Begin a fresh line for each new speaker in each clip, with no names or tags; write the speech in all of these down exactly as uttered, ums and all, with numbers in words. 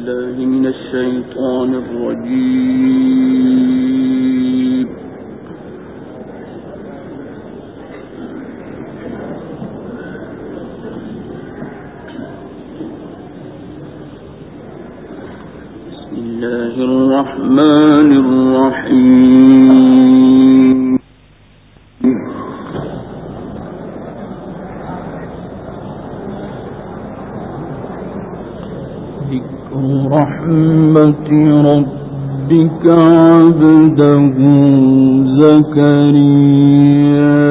بالله من الشيطان الرجيم. بسم الله الرحمن الرحيم. رحمة ربك عبده زكريا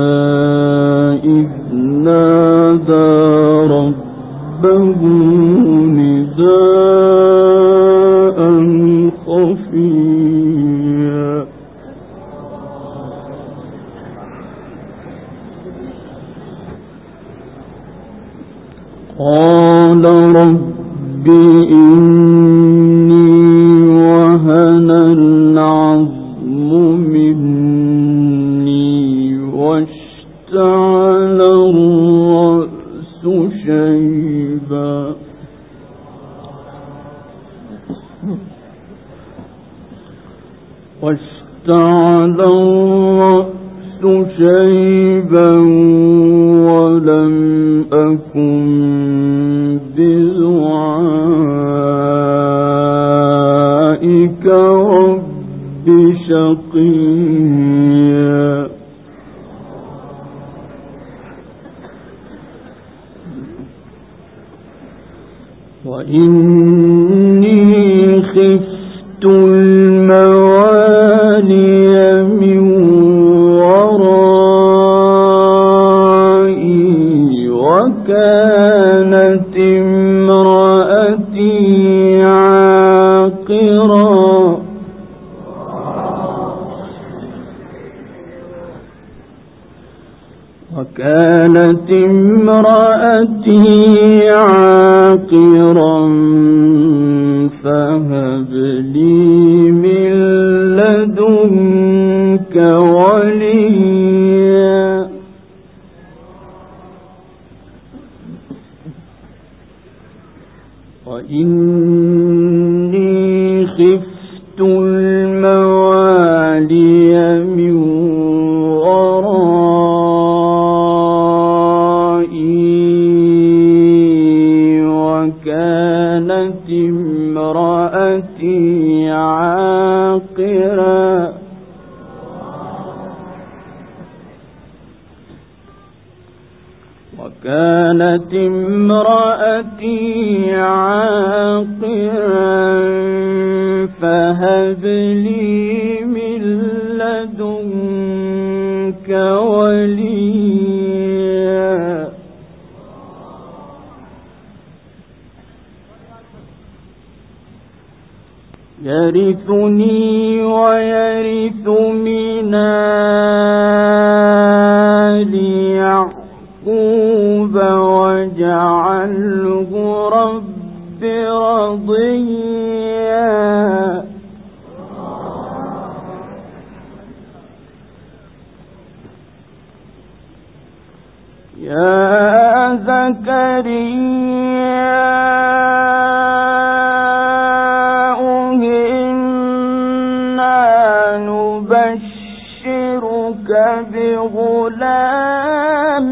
إذ نادى ربه نداء خفيا قال رب إني وهن العظم مني واشتعل الرأس شيبا واشتعل الرأس شيبا ولم أكن بدعائك رب شقيا وإني خفت الموالي من ورائي وكانت امرأتي عاقرا وكانت امرأتي عاقرا فهب لي من لدنك وليا وإني خفت الموالي من ورائي وكانت امرأتي عاقرا وكانت امرأتي عاقرا فهب لي من لدنك وليا يرثني ويرث من آل يعقوب واجعله رب رضيا يا زكريا إنا نبشرك بغلام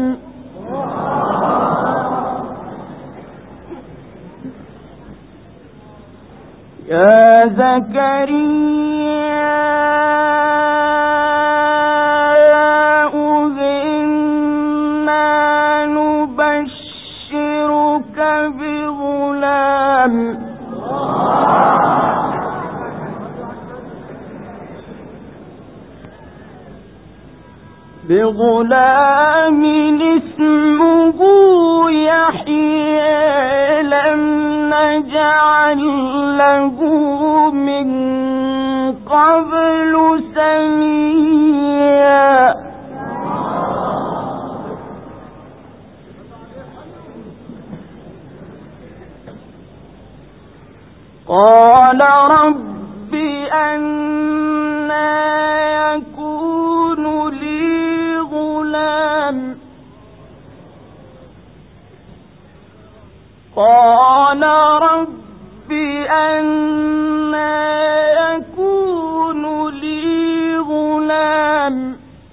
يا زكريا إنا نبشرك بغلام بغلام اسمه يحيى لم نجعل له من قبل سميا قال رب أنى يكون لي غلام قال رب أنى يكون لي غلام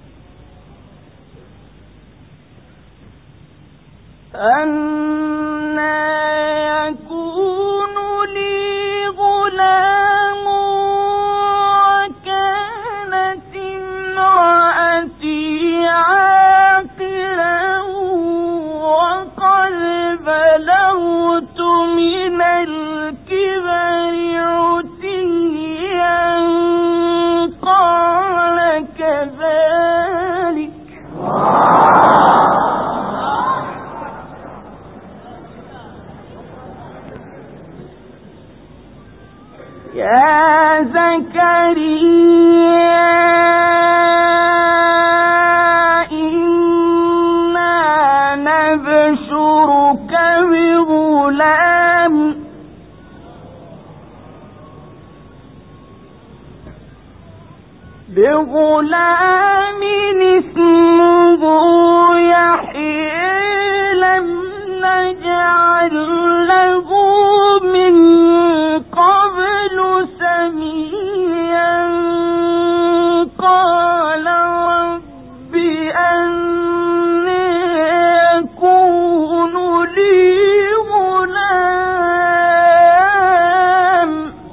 أنى يكون لي غلام وكانت امرأتي عاقرا وقد بلغت من الكبر عتيا قال كذلك يا زكريا إنا نبشرك بغلام بغلام اسمه يحيى لم نجعل له من قبل سميا قال رب أنى يكون لي غلام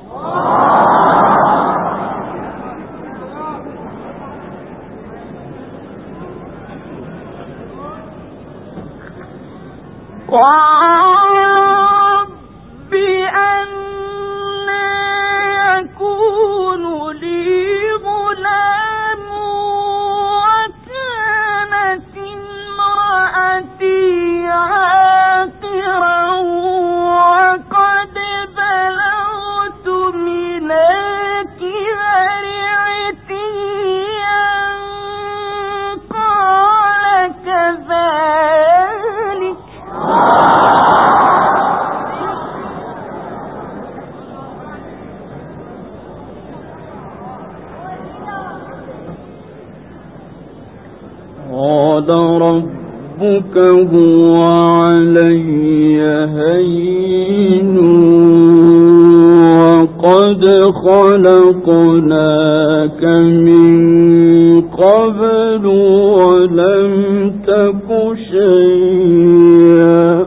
رب أنى يكون لي غلام وكانت امرأتي عاقرا وقد بلغت من الكبر عتيا قال كذلك قال ربك هو علي هين وقد خلقناك من قبل ولم تك شيئا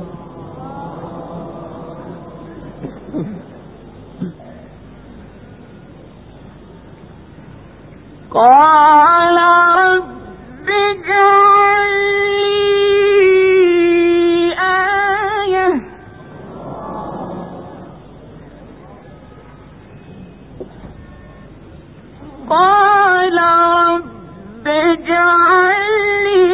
قال رب اجعل لي آية قال رب اجعل لي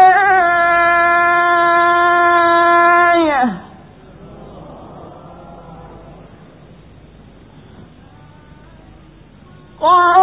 آية قال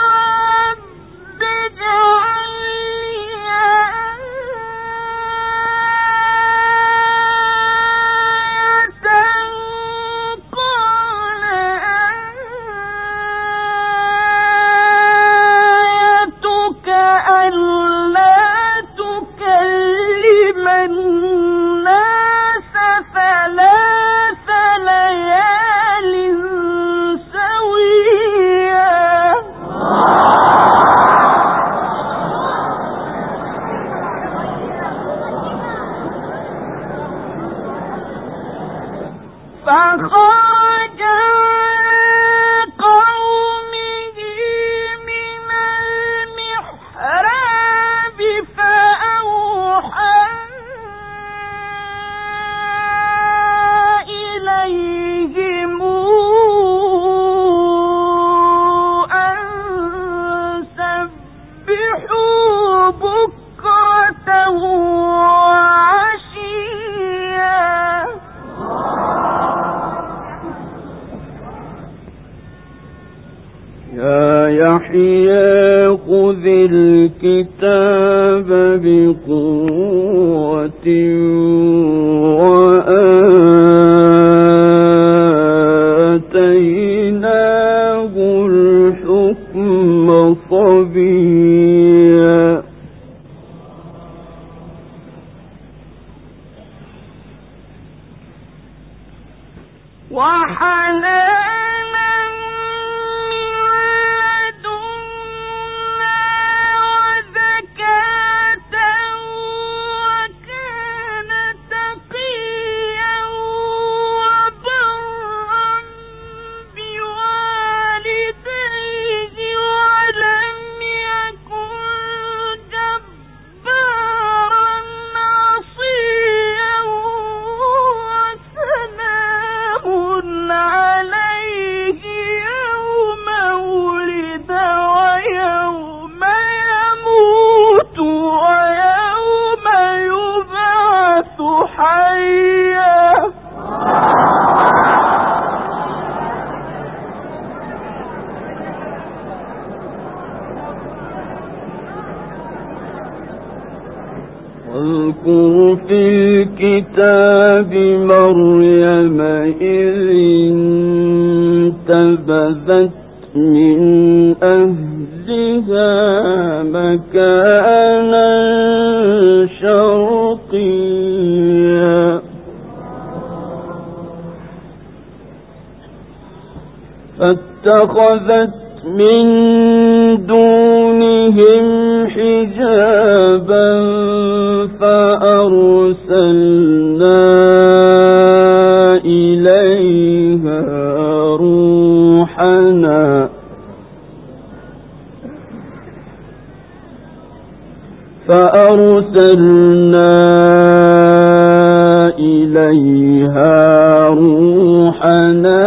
فخرج قومه من المحراب فأوحى إليهم أن سبحوا بكرة وعشيا يا يحيى خذ الكتاب بقوة وآتيناه الحكم صبيا واذكر في الكتاب مريم إذ انتبذت من أهلها مكانا شرقيا فاتخذت من دونهم حجابا فأرسلنا إليها روحنا فأرسلنا إليها روحنا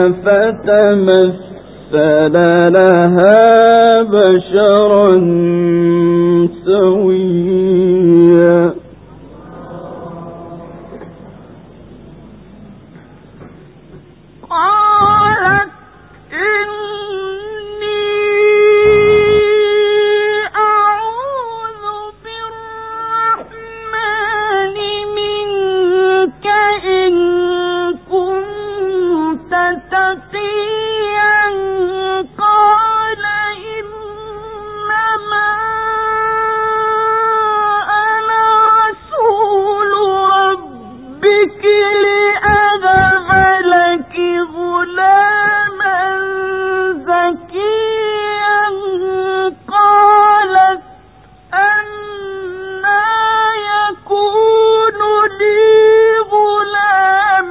فتمثل لها بشرا سويا
قالت إني أعوذ بالرحمن منك إن كنت تقيا قال إنما أنا رسول ربك لأهب لك غلاما زكيا قالت أنى يكون لي غلام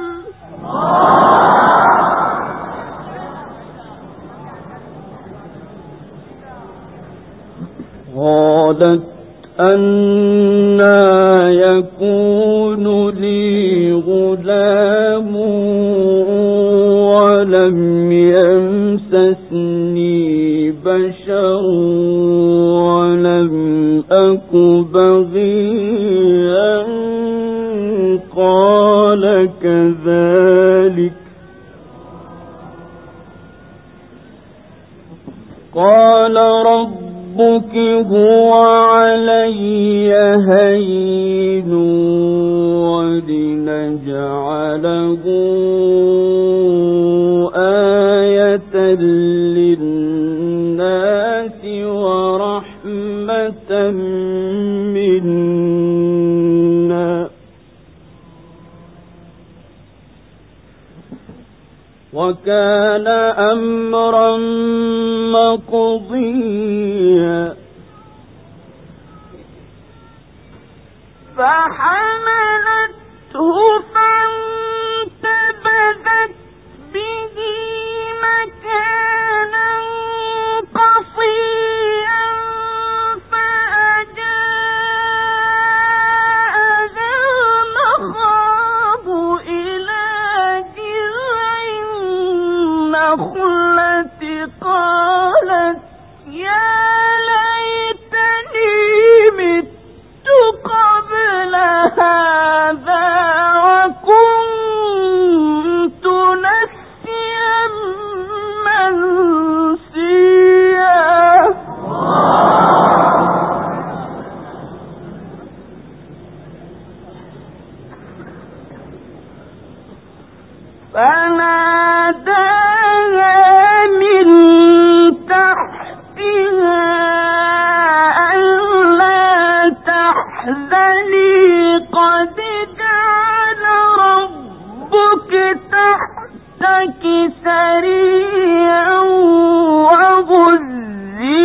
قالت أنى يكون لي غلام ولم يمسسني بشر ولم أك بغيا قال كذلك قال ربك هو علي هين ولنجعله آية للناس ورحمة منا وكان أمرا مقضيا
فحملته فانتبذت به مكانا قصيا فأجاءها المخاض إلى جذع النخلة قالت يا ليتني مت قبل هذا وكنت نسيا منسيا فناداها من تحتها ألا تحزني قد جعل ربك تحتك تحتك سريعا وهزي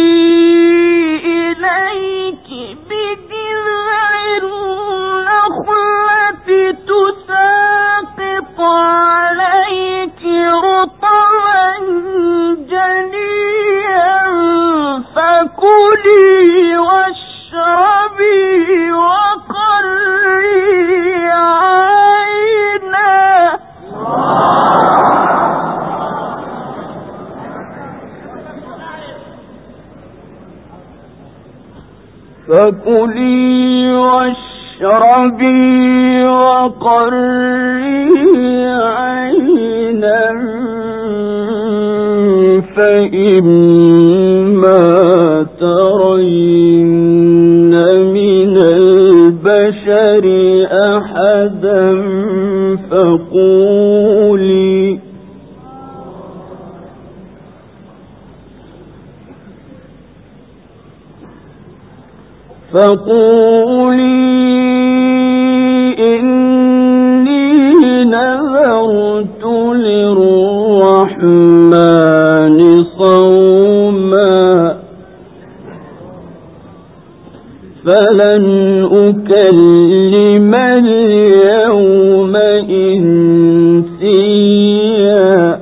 إليك بجذع النخلة تساقط عليك رطبا جنيا فكلي واشربي وقري عينا. فكلي واشربي وقري عينا فإما ترين من البشر أحدا فقولي فقولي إني نذرت للرحمن صوما فلن أكلم اليوم إنسيا.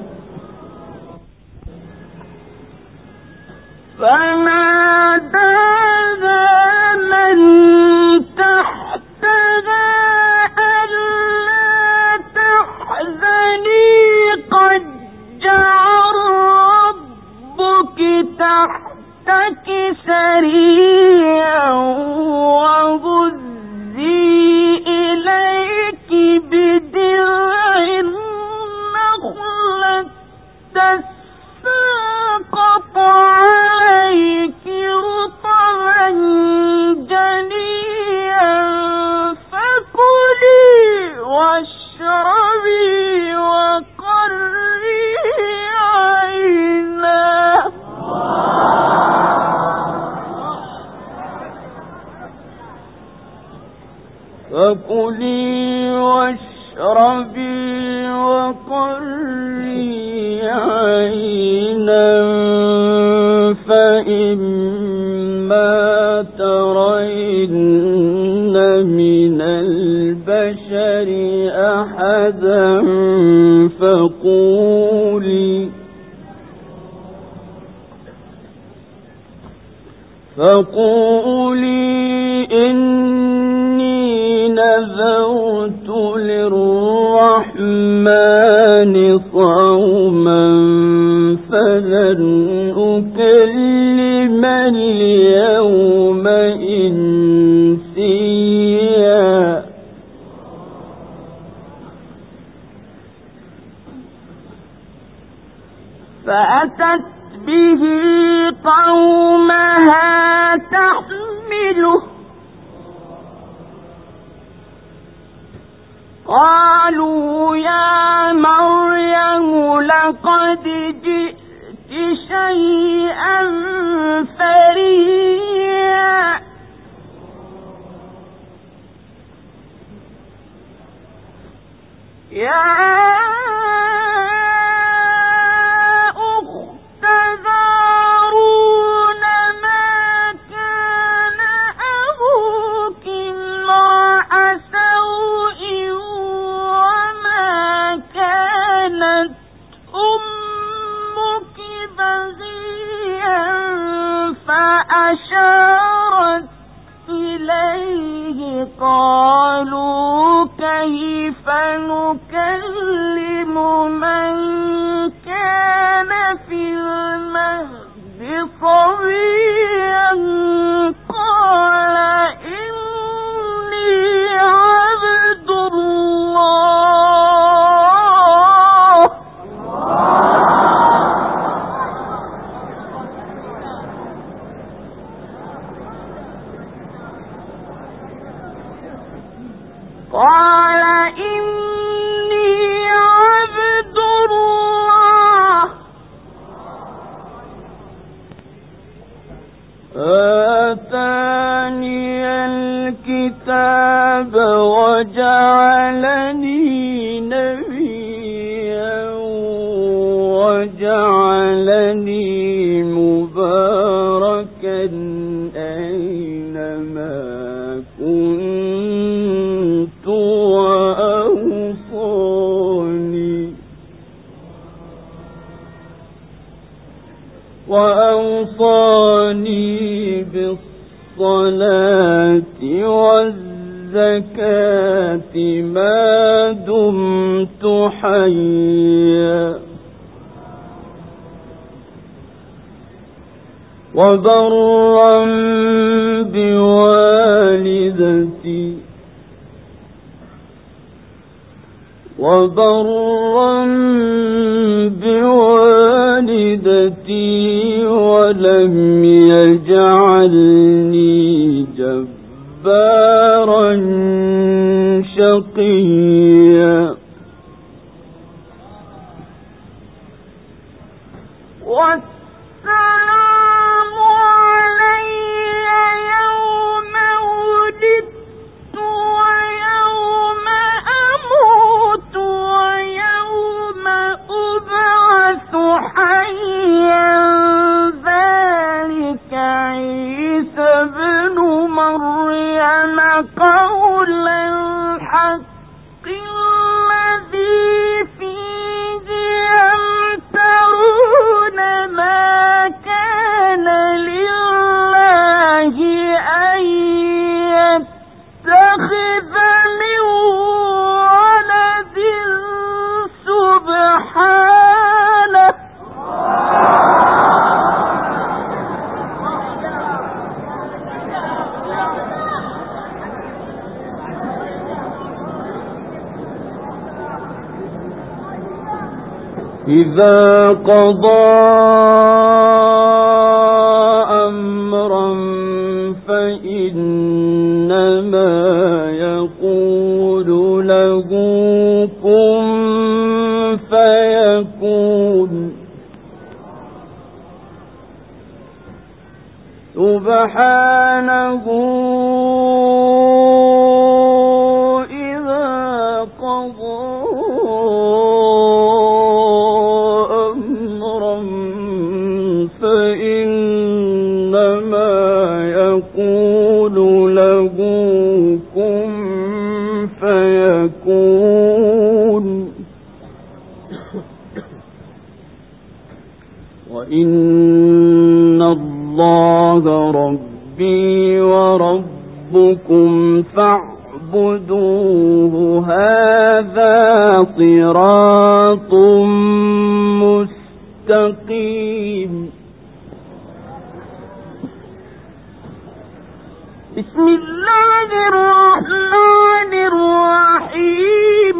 تحتك سريعا وهزي إليك بجذع النخلة تساقط عليك رطبا جنيا فكلي واشربي وقري عينا. فكلي واشربي وقري عينا فإما ترين من البشر أحدا فقولي فقولي إني نذرت للرحمن صوما فلن أكلم اليوم إنسيا. فأتت به قومها تحمله قالوا يا مريم لقد جئت شيئا فريا. يا فأشارت إليه قالوا كيف نكلم من كان في المهد صبيا قال إني عبد الله قال إني عبد الله
وجعلني مباركا أينما كنت وأوصاني وأوصاني بالصلاة والزكاة ما دمت حيا وبرا بوالدتي وبرا بوالدتي ولم يجعلني جبارا شقيا
قول الحق الذي فيه يمترون ما كان لله أن يتخذ من ولد سبحانه
إذا قضى أمرا فإنما يقول له كن فيكون سبحانه إذا قضى يقول له كن فيكون وإن الله ربي وربكم فاعبدوه هذا صراط مستقيم.
بسم الله الرحمن الرحيم.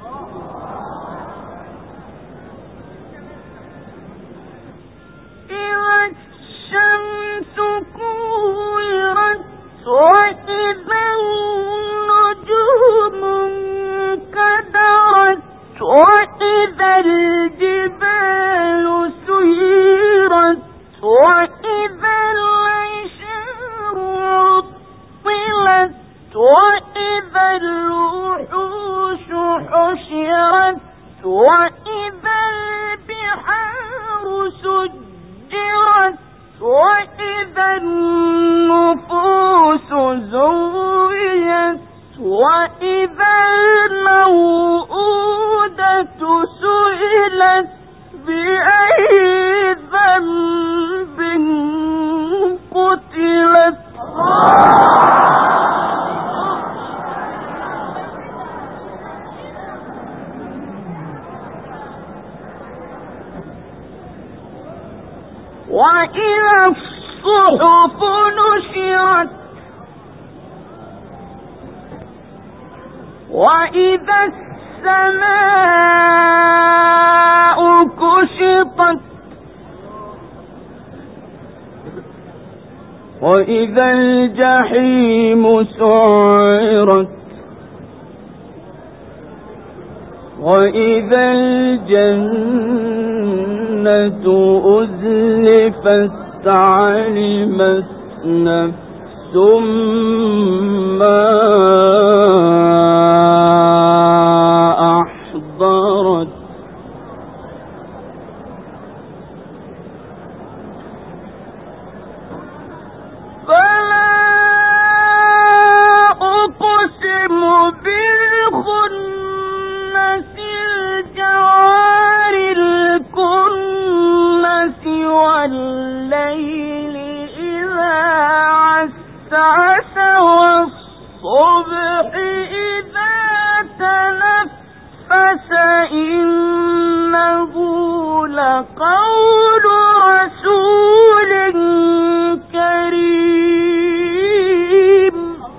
إذا الشمس كورت وإذا النجوم انكدرت وإذا الجبال سيرت وإذا العشار عطلت وإذا الوحوش حشرت وإذا البحار سجرت وإذا النفوس زوجت وإذا الموءودة سئلت بأي ذنب قتلت. وإذا الصحف نشرت وإذا السماء كشطت
وإذا الجحيم سعرت وإذا الجنة أزلفت علمت نفس ما أحضرت
والليل إذا عسعس والصبح إذا تنفس إنه لقول رسول كريم.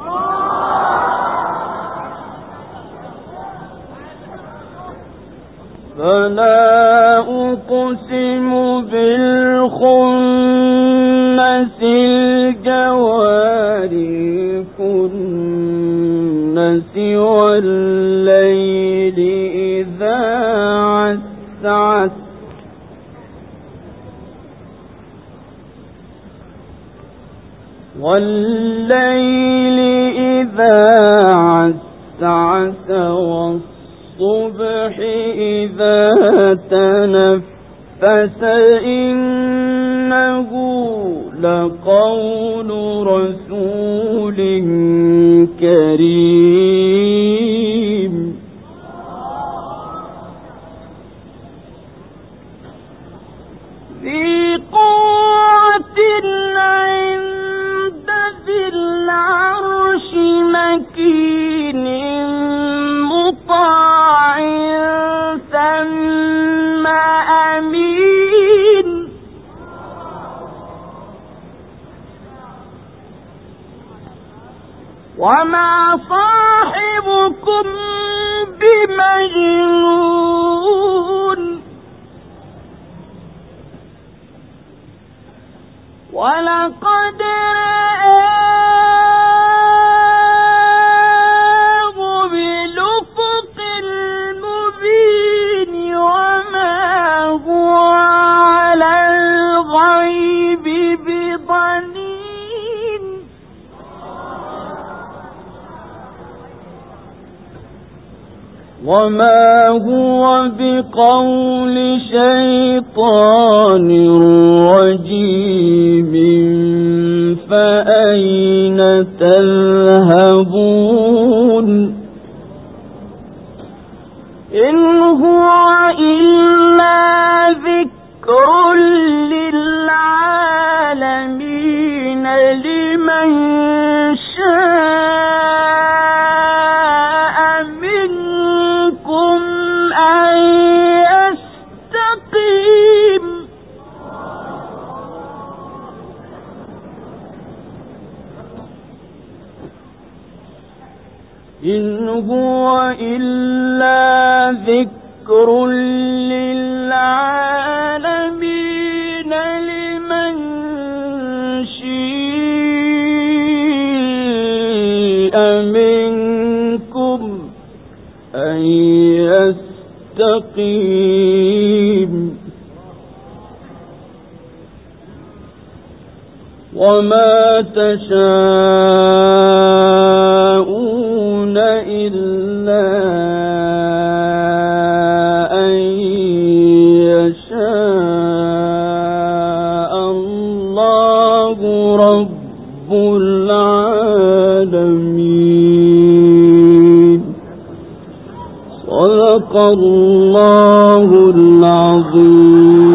فلا أقسم بالخنس الجوار الكنس والليل إذا عسعس والليل إذا عسعس والصبح إذا تنفس إنه لقول رسول كريم.
ذي قوة عند ذي العرش مكين مطاع ثم أمين. وما صاحبكم بمجنون ولقد رآه بالأفق المبين وما هو على الغيب بضنين.
وما هو بقول شيطان رجيم فأين تذهبون إن هو إلا ذكر للعالمين لمن شاء منكم أن يستقيم. إن هو إلا ذكر للعالمين لمن شاء منكم أن يستقيم. وما تشاءون إلا أن يشاء الله رب العالمين. صدق الله العظيم.